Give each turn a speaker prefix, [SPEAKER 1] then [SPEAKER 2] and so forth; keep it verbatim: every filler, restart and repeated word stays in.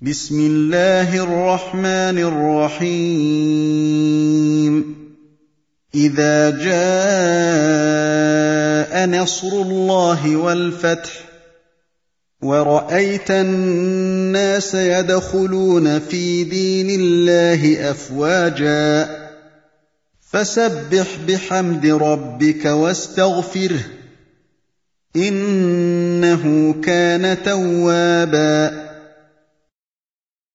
[SPEAKER 1] بسم الله الرحمن الرحيم إذا جاء نصر الله والفتح ورأيت الناس يدخلون في دين الله أفواجا فسبح بحمد ربك واستغفره إنه كان توابا